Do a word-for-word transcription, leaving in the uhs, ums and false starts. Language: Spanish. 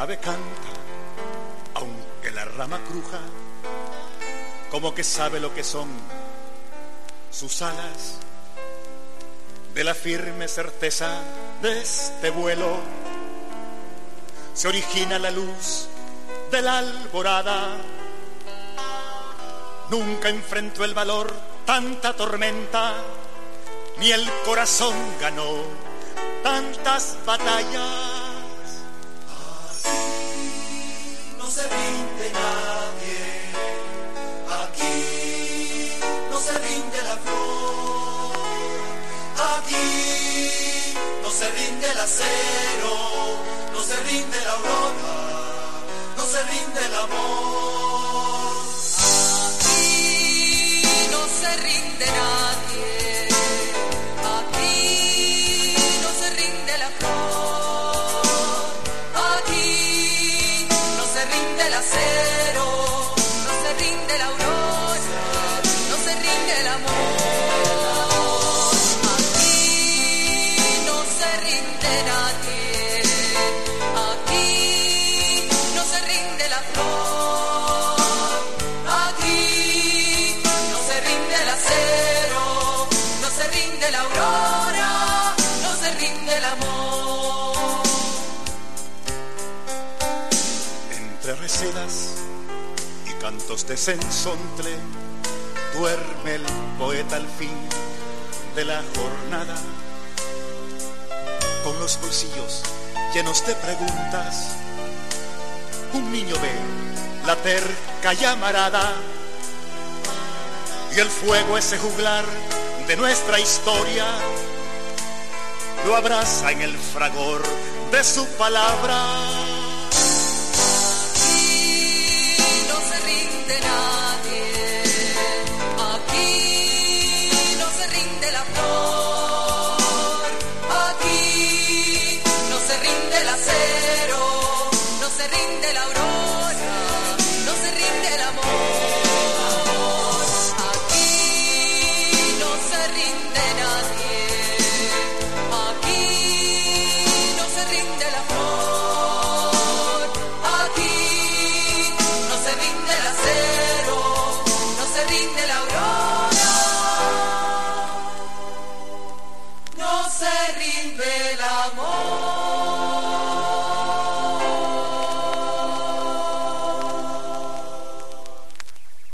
ave canta, aunque la rama cruja, como que sabe lo que son sus alas. De la firme certeza de este vuelo se origina la luz de la alborada. Nunca enfrentó el valor tanta tormenta, ni el corazón ganó tantas batallas. Aquí no se rinde nadie, aquí no se rinde la flor, aquí no se rinde el acero, no se rinde la aurora, no se rinde el amor. Aquí no se rinde nadie, aquí no se rinde la flor, aquí no se rinde el acero, no se rinde la aurora, no se rinde el amor. Aquí no se rinde nadie, aquí no se rinde la flor, aquí no se rinde el acero, no se rinde la aurora, no se rinde el amor. Entre recedas y cantos de censontle duerme el poeta al fin de la jornada, con los bolsillos llenos de preguntas. Un niño ve la terca llamarada y el fuego, ese juglar de nuestra historia, lo abraza en el fragor de su palabra. Aquí no se rinde nada.